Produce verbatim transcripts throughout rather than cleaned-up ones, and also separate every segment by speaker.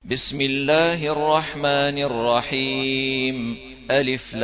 Speaker 1: بسم الله الرحمن الرحيم. ألف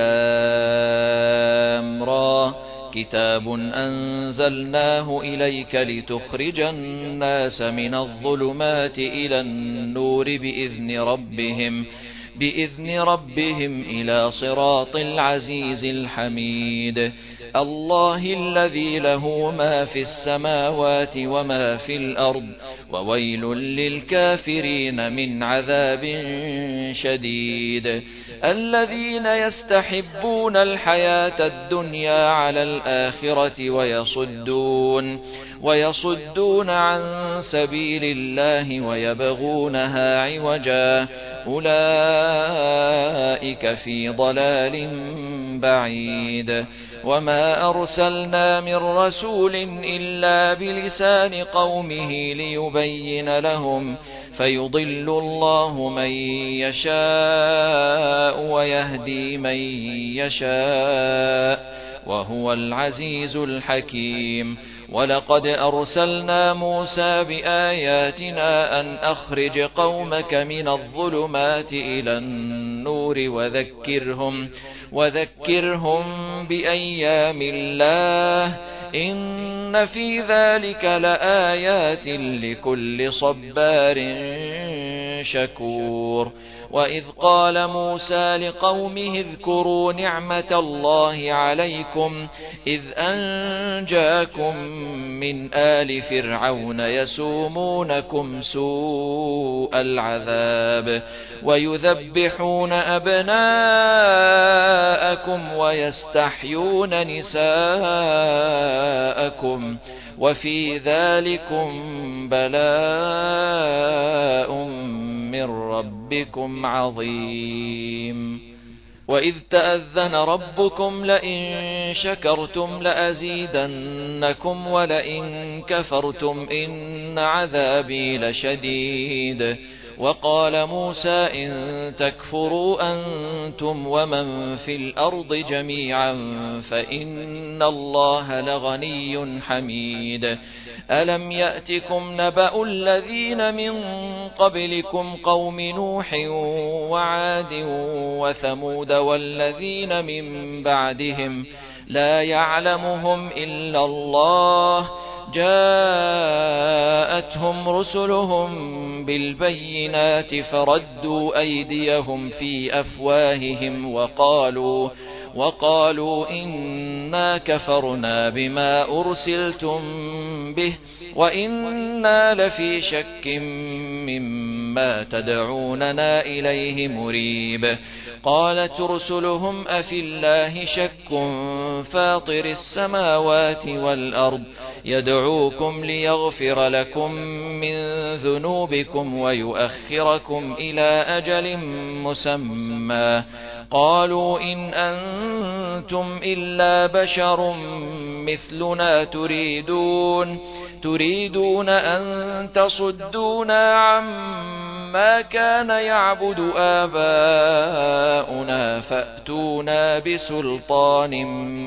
Speaker 1: لام را. كتاب أنزلناه إليك لتخرج الناس من الظلمات إلى النور بإذن ربهم بإذن ربهم إلى صراط العزيز الحميد. الله الذي له ما في السماوات وما في الأرض، وويل للكافرين من عذاب شديد. الذين يستحبون الحياة الدنيا على الآخرة ويصدون ويصدون عن سبيل الله ويبغونها عوجا، أولئك في ضلال بعيد. وما أرسلنا من رسول إلا بلسان قومه ليبين لهم، فيضل الله من يشاء ويهدي من يشاء، وهو العزيز الحكيم. ولقد أرسلنا موسى بآياتنا أن أخرج قومك من الظلمات إلى النور وذكرهم وذكرهم بأيام الله، إن في ذلك لآيات لكل صبار شكور. وإذ قال موسى لقومه اذكروا نعمة الله عليكم إذ أنجاكم من آل فرعون يسومونكم سوء العذاب ويذبحون أبناءكم ويستحيون نساءكم، وفي ذلكم بلاء من ربكم عظيم. وإذ تأذن ربكم لئن شكرتم لأزيدنكم ولئن كفرتم إن عذابي لشديد. وقال موسى إن تكفروا أنتم ومن في الأرض جميعا فإن الله لغني حميد. ألم يأتكم نبأ الذين من قبلكم قوم نوح وعاد وثمود والذين من بعدهم لا يعلمهم إلا الله، جاءتهم رسلهم بالبينات فردوا أيديهم في أفواههم وقالوا وقالوا إنا كفرنا بما أرسلتم به وإنا لفي شك مما تدعوننا إليه مريب. قالت رسلهم أفي الله شك فاطر السماوات والأرض يدعوكم ليغفر لكم من ذنوبكم ويؤخركم إلى أجل مسمى، قالوا إن أنتم إلا بشر مثلنا تريدون تريدون أن تصدونا عما كان يعبد آباؤنا فأتونا بسلطان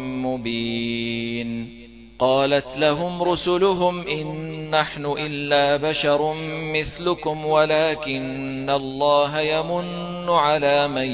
Speaker 1: مبين. قالت لهم رسلهم إن نحن إلا بشر مثلكم ولكن الله يمن على من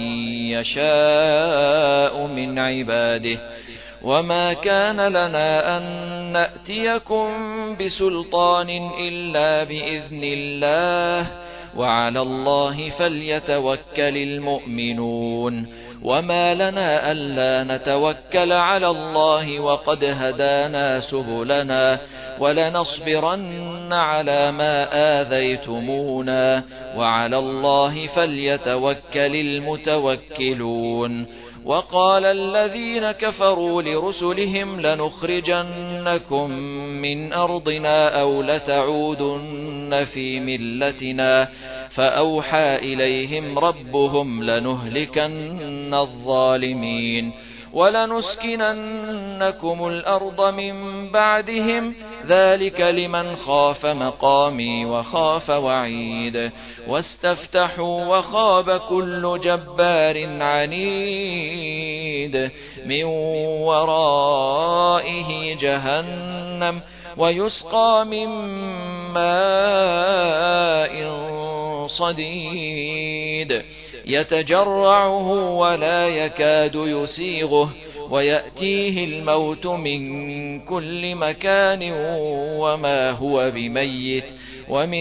Speaker 1: يشاء من عباده، وما كان لنا أن نأتيكم بسلطان إلا بإذن الله، وعلى الله فليتوكل المؤمنون. وما لنا ألا نتوكل على الله وقد هدانا سبلنا ولنصبرن على ما آذيتمونا، وعلى الله فليتوكل المتوكلون. وقال الذين كفروا لرسلهم لنخرجنكم من أرضنا أو لتعودن في ملتنا، فأوحى إليهم ربهم لنهلكن الظالمين ولنسكننكم الأرض من بعدهم، ذلك لمن خاف مقامي وخاف وعيد. واستفتحوا وخاب كل جبار عنيد من ورائه جهنم ويسقى من ماء صديد يتجرعه ولا يكاد يسيغه ويأتيه الموت من كل مكان وما هو بميت ومن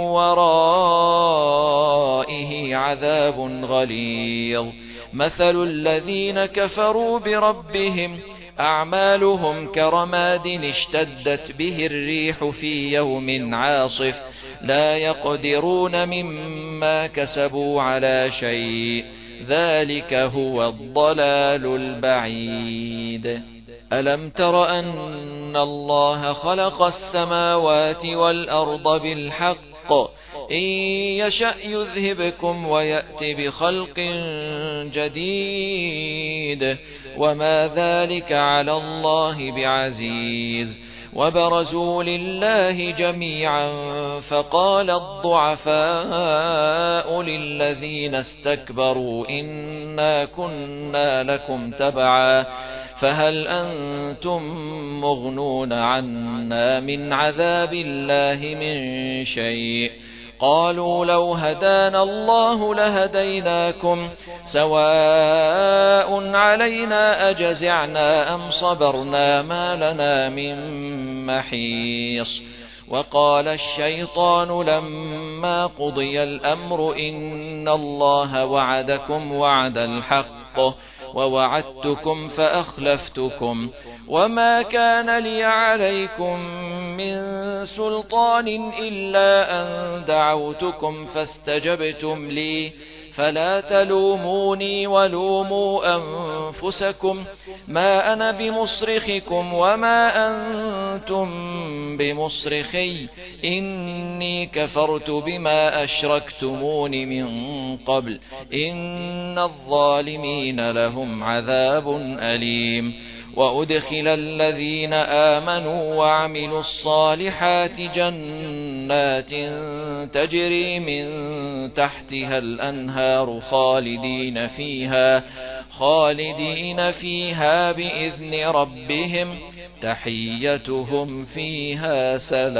Speaker 1: ورائه عذاب غليظ مثل الذين كفروا بربهم أعمالهم كرماد اشتدت به الريح في يوم عاصف لا يقدرون مما كسبوا على شيء ذلك هو الضلال البعيد. ألم تر أن الله خلق السماوات والأرض بالحق إن يشأ يذهبكم ويأت بخلق جديد وما ذلك على الله بعزيز وبرزوا لله جميعا فقال الضعفاء للذين استكبروا إنا كنا لكم تبعا فهل أنتم مغنون عنا من عذاب الله من شيء قالوا لو هدانا الله لهديناكم سواء علينا أجزعنا أم صبرنا ما لنا من محيص. وقال الشيطان لما قضي الأمر إن الله وعدكم وعد الحق ووعدتكم فأخلفتكم وما كان لي عليكم من سلطان إلا أن دعوتكم فاستجبتم لي فلا تلوموني ولوموا أنفسكم ما أنا بمصرخكم وما أنتم بمصرخي إني كفرت بما أشركتمون من قبل إن الظالمين لهم عذاب أليم. وأدخل الذين آمنوا وعملوا الصالحات جنات تجري من تحتها الأنهار خالدين فيها خالدين فيها بإذن ربهم تحيتهم فيها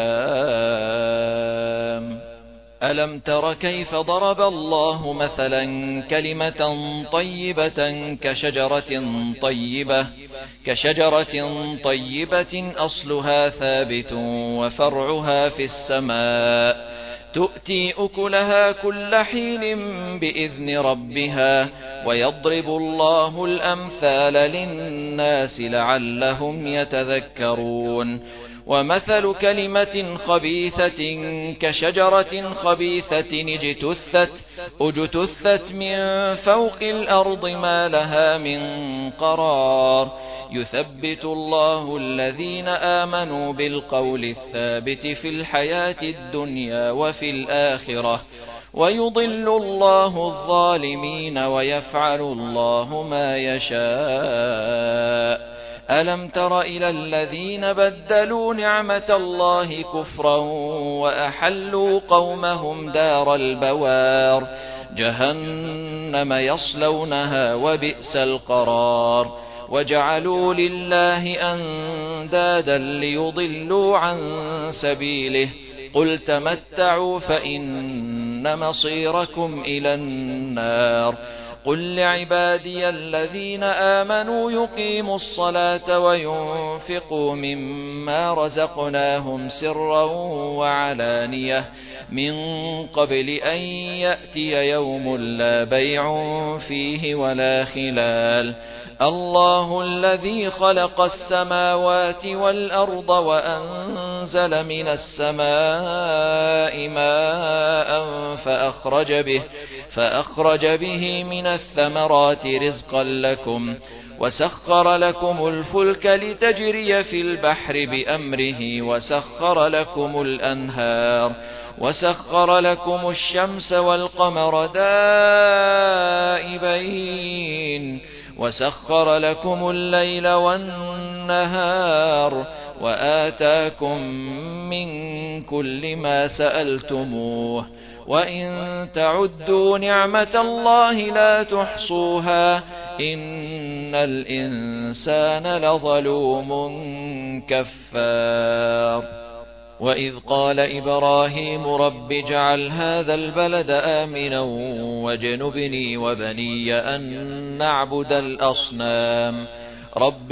Speaker 1: سلام. ألم تر كيف ضرب الله مثلا كلمة طيبة كشجرة طيبة كشجرة طيبة أصلها ثابت وفرعها في السماء تؤتي أكلها كل حين بإذن ربها ويضرب الله الأمثال للناس لعلهم يتذكرون. ومثل كلمة خبيثة كشجرة خبيثة اجتثت اجتثت من فوق الأرض ما لها من قرار يثبت الله الذين آمنوا بالقول الثابت في الحياة الدنيا وفي الآخرة ويضل الله الظالمين ويفعل الله ما يشاء. ألم تر إلى الذين بدلوا نعمة الله كفرا وأحلوا قومهم دار البوار جهنم يصلونها وبئس القرار وجعلوا لله أندادا ليضلوا عن سبيله قل تمتعوا فإن مصيركم إلى النار. قل لعبادي الذين آمنوا يقيموا الصلاة وينفقوا مما رزقناهم سرا وعلانية من قبل أن يأتي يوم لا بيع فيه ولا خلال. الله الذي خلق السماوات والأرض وأنزل من السماء ماء فأخرج به فأخرج به من الثمرات رزقا لكم وسخر لكم الفلك لتجري في البحر بأمره وسخر لكم الأنهار وسخر لكم الشمس والقمر دائبين وسخر لكم الليل والنهار وآتاكم من كل ما سألتموه وإن تعدوا نعمة الله لا تحصوها إن الإنسان لظلوم كفار. وإذ قال إبراهيم رب اجعل هذا البلد آمنا واجنبني وبني أن نعبد الأصنام رب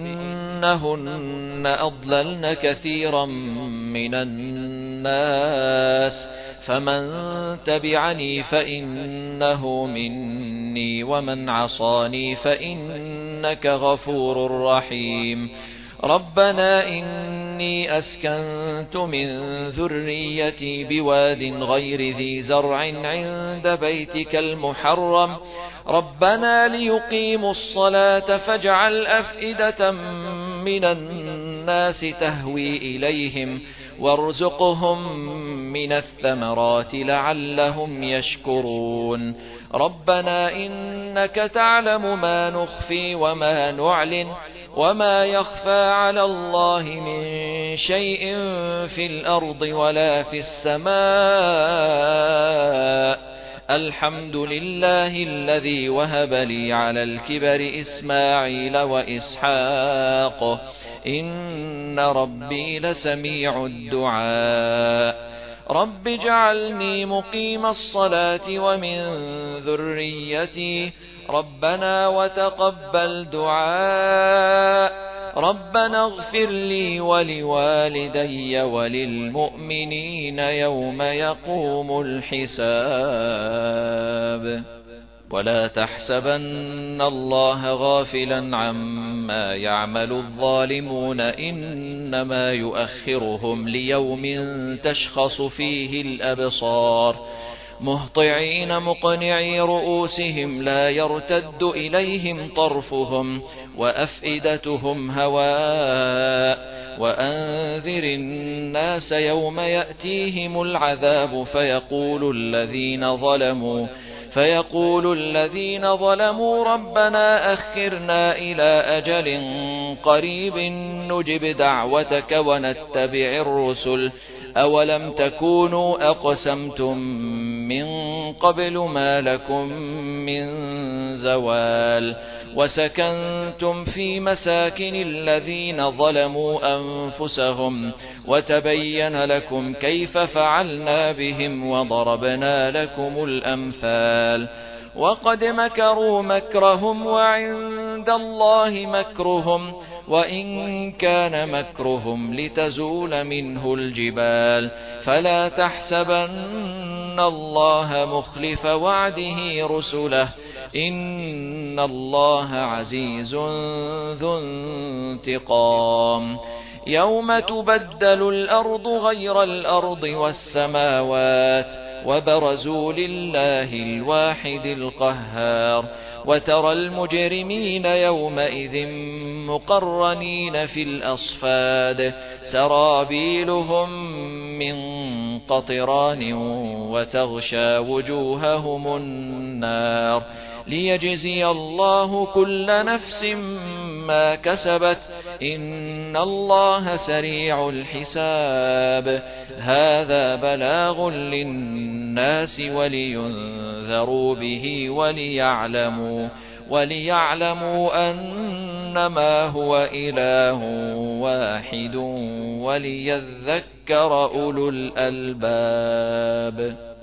Speaker 1: إنهن أضللن كثيرا من الناس فمن تبعني فإنه مني ومن عصاني فإنك غفور رحيم ربنا إني أسكنت من ذريتي بواد غير ذي زرع عند بيتك المحرم ربنا ليقيموا الصلاة فاجعل أفئدة من الناس تهوي إليهم وارزقهم من الثمرات لعلهم يشكرون ربنا إنك تعلم ما نخفي وما نعلن وما يخفى على الله من شيء في الأرض ولا في السماء الحمد لله الذي وهب لي على الكبر إسماعيل وإسحاق إن ربي لسميع الدعاء رب اجعلني مقيم الصلاة ومن ذريتي ربنا وتقبل دعاء ربنا اغفر لي ولوالدي وللمؤمنين يوم يقوم الحساب ولا تحسبن الله غافلا عما يعمل الظالمون إنما يؤخرهم ليوم تشخص فيه الأبصار مهطعين مقنعي رؤوسهم لا يرتد إليهم طرفهم وأفئدتهم هواء وأنذر الناس يوم يأتيهم العذاب فيقول الذين ظلموا فيقول الذين ظلموا ربنا أخرنا إلى أجل قريب نجب دعوتك ونتبع الرسل أولم تكونوا أقسمتم من قبل ما لكم من زوال وسكنتم في مساكن الذين ظلموا أنفسهم وتبين لكم كيف فعلنا بهم وضربنا لكم الأمثال وقد مكروا مكرهم وعند الله مكرهم وإن كان مكرهم لتزول منه الجبال فلا تحسبن الله مخلف وعده رسله إن الله عزيز ذو انتقام يوم تبدل الأرض غير الأرض والسماوات وبرزوا لله الواحد القهار وترى المجرمين يومئذ مقرنين في الأصفاد سرابيلهم من قطران وتغشى وجوههم النار ليجزي الله كل نفس ما كسبت إن الله سريع الحساب هذا بلاغ للناس ولينذروا به وليعلموا وليعلموا أنما هو إله واحد وليذكر أولو الألباب.